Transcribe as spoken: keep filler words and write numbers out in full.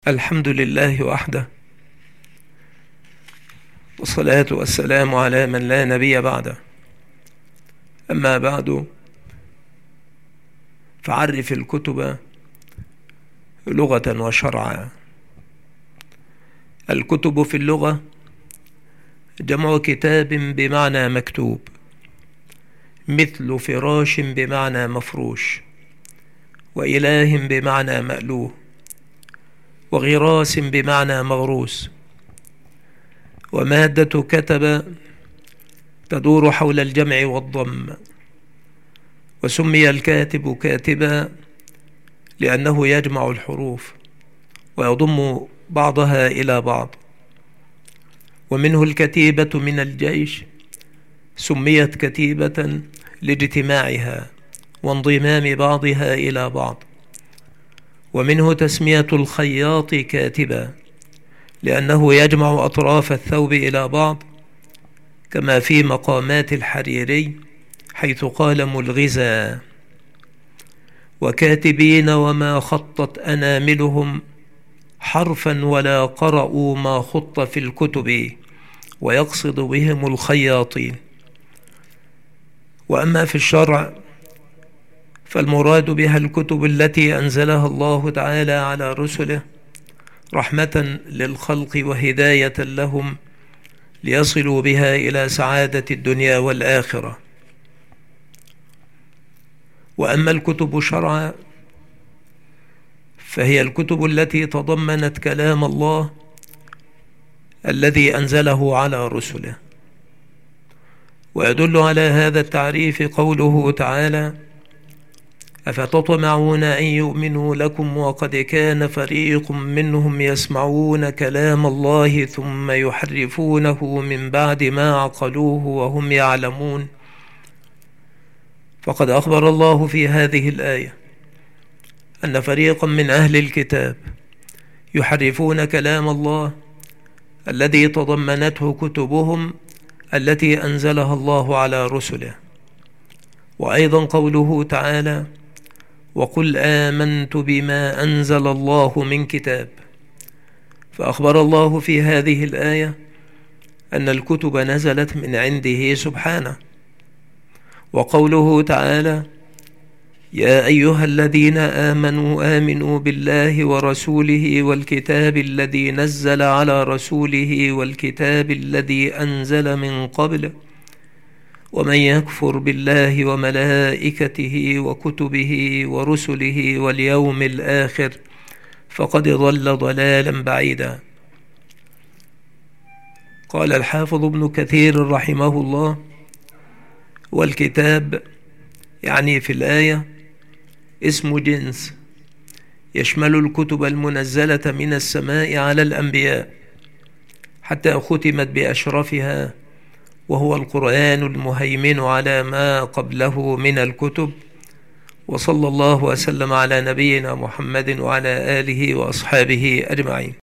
الحمد لله وحده، والصلاة والسلام على من لا نبي بعده. أما بعد، فعرف الكتب لغة وشرعا. الكتب في اللغة جمع كتاب بمعنى مكتوب، مثل فراش بمعنى مفروش، وإله بمعنى مألوه، وغراس بمعنى مغروس. ومادة كتب تدور حول الجمع والضم، وسمي الكاتب كاتبا لأنه يجمع الحروف ويضم بعضها إلى بعض. ومنه الكتيبة من الجيش، سميت كتيبة لاجتماعها وانضمام بعضها إلى بعض. ومنه تسمية الخياط كاتبا لأنه يجمع أطراف الثوب إلى بعض، كما في مقامات الحريري حيث قال ملغزا: وكاتبين وما خطت أناملهم حرفا ولا قرأوا ما خط في الكتب، ويقصد بهم الخياطين. وأما في الشرع فالمراد بها الكتب التي أنزلها الله تعالى على رسله رحمة للخلق وهداية لهم ليصلوا بها إلى سعادة الدنيا والآخرة. وأما الكتب شرعا فهي الكتب التي تضمنت كلام الله الذي أنزله على رسله. ويدل على هذا التعريف قوله تعالى: أفتطمعون أن يؤمنوا لكم وقد كان فريق منهم يسمعون كلام الله ثم يحرفونه من بعد ما عقلوه وهم يعلمون. فقد أخبر الله في هذه الآية أن فريقا من أهل الكتاب يحرفون كلام الله الذي تضمنته كتبهم التي أنزلها الله على رسله. وأيضا قوله تعالى: وقل آمنت بما أنزل الله من كتاب. فأخبر الله في هذه الآية أن الكتب نزلت من عنده سبحانه. وقوله تعالى: يا أيها الذين آمنوا آمنوا بالله ورسوله والكتاب الذي نزل على رسوله والكتاب الذي أنزل من قبل ومن يكفر بالله وملائكته وكتبه ورسله واليوم الآخر فقد ضل ضلالا بعيدا. قال الحافظ ابن كثير رحمه الله: والكتاب يعني في الآية اسم جنس يشمل الكتب المنزلة من السماء على الأنبياء حتى ختمت بأشرفها، وهو القرآن المهيمن على ما قبله من الكتب. وصلى الله وسلم على نبينا محمد وعلى آله وأصحابه أجمعين.